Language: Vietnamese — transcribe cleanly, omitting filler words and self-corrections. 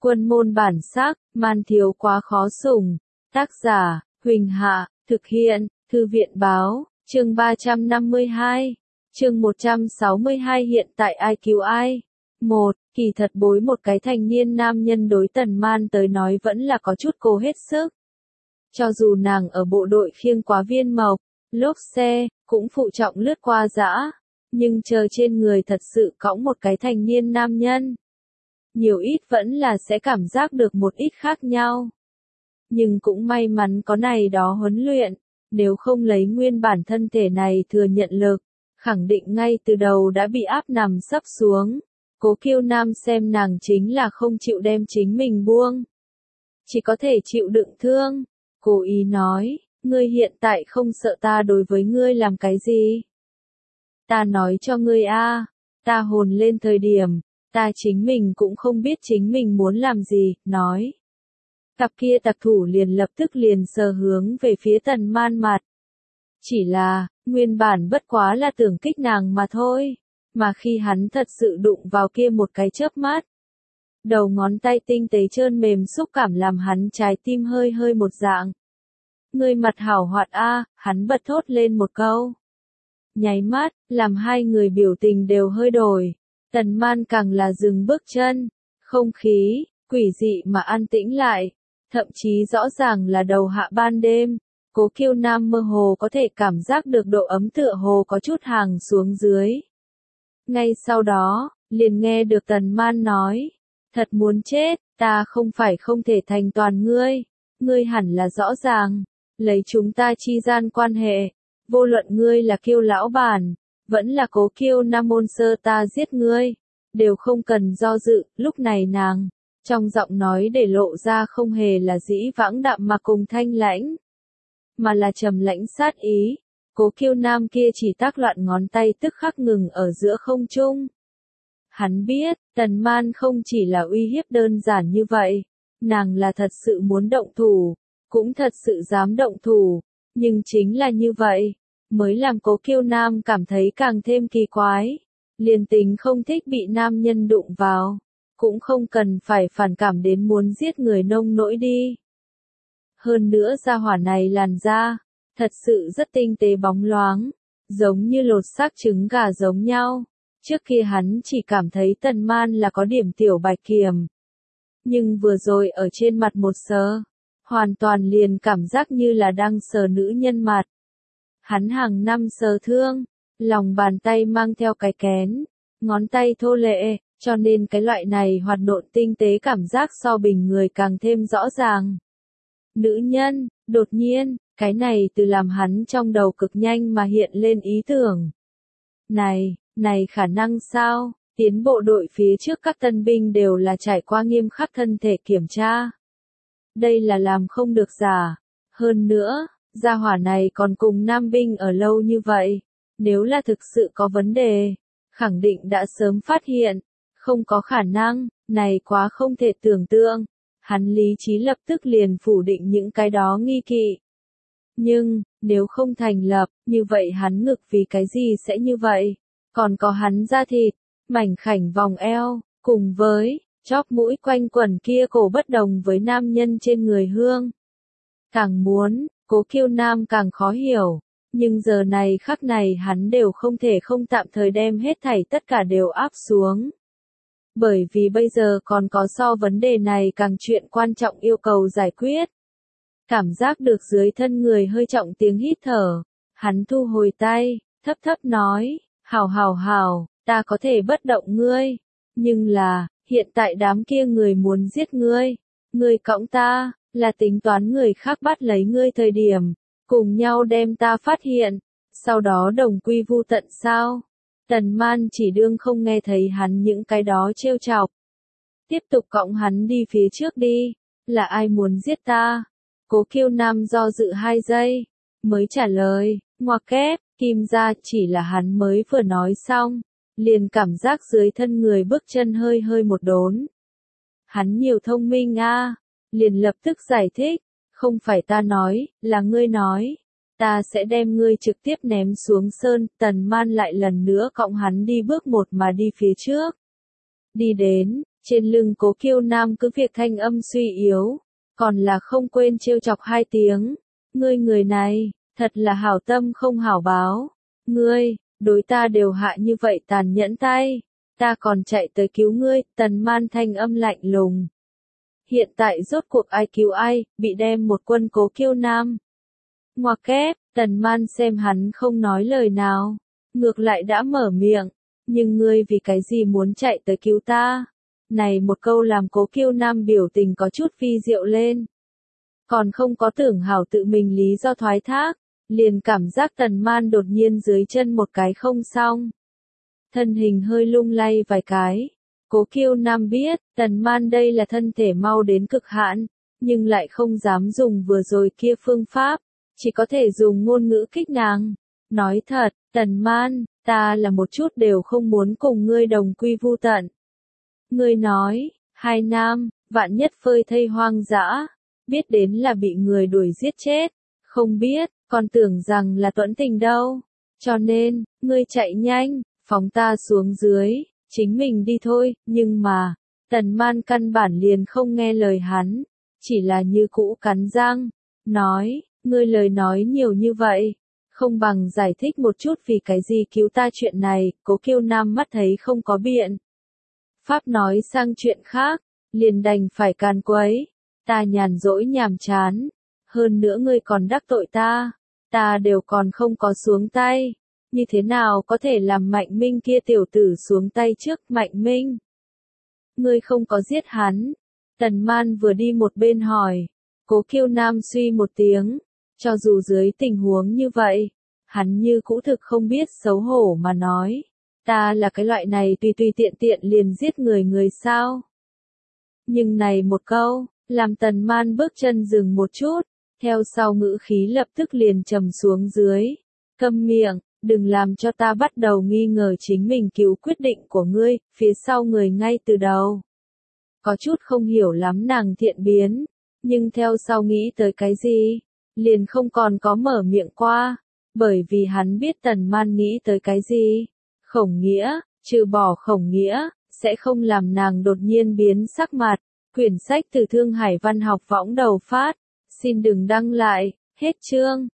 Quân môn bản sắc, man thiếu quá khó sủng. Tác giả, Huỳnh Hạ, thực hiện, Thư viện báo, chương 352, chương 162 hiện tại ai cứu ai. Kỳ thật bối một cái thanh niên nam nhân đối Tần Man tới nói vẫn là có chút cố hết sức. Cho dù nàng ở bộ đội khiêng quá viên mộc, lốp xe, cũng phụ trọng lướt qua dã, nhưng chờ trên người thật sự cõng một cái thanh niên nam nhân. Nhiều ít vẫn là sẽ cảm giác được một ít khác nhau. Nhưng cũng may mắn có này đó huấn luyện, nếu không lấy nguyên bản thân thể này thừa nhận lực, khẳng định ngay từ đầu đã bị áp nằm sấp xuống. Cố Kiêu Nam xem nàng chính là không chịu đem chính mình buông. Chỉ có thể chịu đựng thương. Cố ý nói, ngươi hiện tại không sợ ta đối với ngươi làm cái gì? Ta nói cho ngươi ta hồn lên thời điểm, ta chính mình cũng không biết chính mình muốn làm gì, nói. Cặp kia tặc thủ liền lập tức liền sờ hướng về phía Tần Man mặt. Chỉ là, nguyên bản bất quá là tưởng kích nàng mà thôi, mà khi hắn thật sự đụng vào kia một cái chớp mắt. Đầu ngón tay tinh tế trơn mềm xúc cảm làm hắn trái tim hơi hơi một dạng. Ngươi mặt hảo hoạt hắn bật thốt lên một câu. Nháy mắt, làm hai người biểu tình đều hơi đổi. Tần Man càng là dừng bước chân, không khí, quỷ dị mà an tĩnh lại. Thậm chí rõ ràng là đầu hạ ban đêm, Cố Kiêu Nam mơ hồ có thể cảm giác được độ ấm tựa hồ có chút hàng xuống dưới. Ngay sau đó, liền nghe được Tần Man nói, thật muốn chết, ta không phải không thể thành toàn ngươi hẳn là rõ ràng, lấy chúng ta chi gian quan hệ, vô luận ngươi là Kiêu lão bản, vẫn là Cố Kiêu Nam môn sơ ta giết ngươi, đều không cần do dự. Lúc này nàng trong giọng nói để lộ ra không hề là dĩ vãng đạm mà cùng thanh lãnh, mà là trầm lãnh sát ý. Cố Kiêu Nam kia chỉ tác loạn ngón tay tức khắc ngừng ở giữa không trung. Hắn biết, Tần Man không chỉ là uy hiếp đơn giản như vậy, nàng là thật sự muốn động thủ, cũng thật sự dám động thủ, nhưng chính là như vậy, mới làm Cố Kiêu Nam cảm thấy càng thêm kỳ quái. Liền tính không thích bị nam nhân đụng vào, cũng không cần phải phản cảm đến muốn giết người nông nỗi đi. Hơn nữa gia hỏa này làn da, thật sự rất tinh tế bóng loáng, giống như lột xác trứng gà giống nhau. Trước kia hắn chỉ cảm thấy Tần Man là có điểm tiểu bạch kiểm. Nhưng vừa rồi ở trên mặt một sờ, hoàn toàn liền cảm giác như là đang sờ nữ nhân mặt. Hắn hàng năm sờ thương, lòng bàn tay mang theo cái kén, ngón tay thô lệ, cho nên cái loại này hoạt nộn tinh tế cảm giác so bình người càng thêm rõ ràng. Nữ nhân, đột nhiên, cái này từ làm hắn trong đầu cực nhanh mà hiện lên ý tưởng. Này khả năng sao? Tiến bộ đội phía trước các tân binh đều là trải qua nghiêm khắc thân thể kiểm tra. Đây là làm không được giả. Hơn nữa, gia hỏa này còn cùng nam binh ở lâu như vậy. Nếu là thực sự có vấn đề, khẳng định đã sớm phát hiện. Không có khả năng, này quá không thể tưởng tượng. Hắn lý trí lập tức liền phủ định những cái đó nghi kỵ. Nhưng, nếu không thành lập, như vậy hắn ngực vì cái gì sẽ như vậy? Còn có hắn da thịt, mảnh khảnh vòng eo, cùng với chóp mũi quanh quẩn kia cổ bất đồng với nam nhân trên người hương. Càng muốn, Cố Kiêu Nam càng khó hiểu, nhưng giờ này khắc này hắn đều không thể không tạm thời đem hết thảy tất cả đều áp xuống. Bởi vì bây giờ còn có so vấn đề này càng chuyện quan trọng yêu cầu giải quyết. Cảm giác được dưới thân người hơi trọng tiếng hít thở, hắn thu hồi tay, thấp thấp nói, hảo, ta có thể bất động ngươi, nhưng là, hiện tại đám kia người muốn giết ngươi cõng ta, là tính toán người khác bắt lấy ngươi thời điểm, cùng nhau đem ta phát hiện, sau đó đồng quy vu tận sao? Tần Man chỉ đương không nghe thấy hắn những cái đó trêu chọc. Tiếp tục cõng hắn đi phía trước đi, là ai muốn giết ta? Cố Kiêu Nam do dự 2 giây, mới trả lời, ngoặc kép, Kim ra. Chỉ là hắn mới vừa nói xong, liền cảm giác dưới thân người bước chân hơi hơi một đốn. Hắn nhiều thông minh liền lập tức giải thích, không phải ta nói, là ngươi nói. Ta sẽ đem ngươi trực tiếp ném xuống sơn. Tần Man lại lần nữa cõng hắn đi bước một mà đi phía trước. Đi đến, Trên lưng Cố Kiêu Nam cứ việc thanh âm suy yếu, còn là không quên trêu chọc hai tiếng. Ngươi người này, thật là hảo tâm không hảo báo. Ngươi, đối ta đều hạ như vậy tàn nhẫn tay. Ta còn chạy tới cứu ngươi, Tần Man thanh âm lạnh lùng. Hiện tại rốt cuộc ai cứu ai, bị đem một quân Cố Kiêu Nam. Ngoặc kép, Tần Man xem hắn không nói lời nào, ngược lại đã mở miệng, nhưng ngươi vì cái gì muốn chạy tới cứu ta? Này một câu làm Cố Kiêu Nam biểu tình có chút vi diệu lên. Còn không có tưởng hảo tự mình lý do thoái thác, liền cảm giác Tần Man đột nhiên dưới chân một cái không xong. Thân hình hơi lung lay vài cái. Cố Kiêu Nam biết, Tần Man đây là thân thể mau đến cực hạn, nhưng lại không dám dùng vừa rồi kia phương pháp, chỉ có thể dùng ngôn ngữ kích nàng. Nói thật, Tần Man, ta là một chút đều không muốn cùng ngươi đồng quy vu tận. Ngươi nói, hai nam, vạn nhất phơi thây hoang dã, biết đến là bị người đuổi giết chết, không biết, còn tưởng rằng là tuẫn tình đâu. Cho nên, ngươi chạy nhanh, phóng ta xuống dưới, chính mình đi thôi, nhưng mà, Tần Man căn bản liền không nghe lời hắn, chỉ là như cũ cắn răng, nói, ngươi lời nói nhiều như vậy, không bằng giải thích một chút vì cái gì cứu ta chuyện này. Cố Kiêu Nam mắt thấy không có biện pháp nói sang chuyện khác, liền đành phải càn quấy. Ta nhàn rỗi nhàm chán, hơn nữa ngươi còn đắc tội ta đều còn không có xuống tay, như thế nào có thể làm Mạnh Minh kia tiểu tử xuống tay trước? Mạnh Minh, ngươi không có giết hắn? Tần Man vừa đi một bên hỏi. Cố Kiêu Nam suy một tiếng, cho dù dưới tình huống như vậy, hắn như cũ thực không biết xấu hổ mà nói, ta là cái loại này tùy tùy tiện tiện liền giết người sao? Nhưng này một câu, làm Tần Man bước chân dừng một chút, theo sau ngữ khí lập tức liền trầm xuống dưới. Câm miệng, đừng làm cho ta bắt đầu nghi ngờ chính mình cứu quyết định của ngươi, phía sau người ngay từ đầu. Có chút không hiểu lắm nàng thiện biến, nhưng theo sau nghĩ tới cái gì, liền không còn có mở miệng qua, bởi vì hắn biết Tần Man nghĩ tới cái gì. Khổng Nghĩa, trừ bỏ Khổng Nghĩa, sẽ không làm nàng đột nhiên biến sắc mặt. Quyển sách từ Thương Hải Văn học võng đầu phát. Xin đừng đăng lại, hết chương.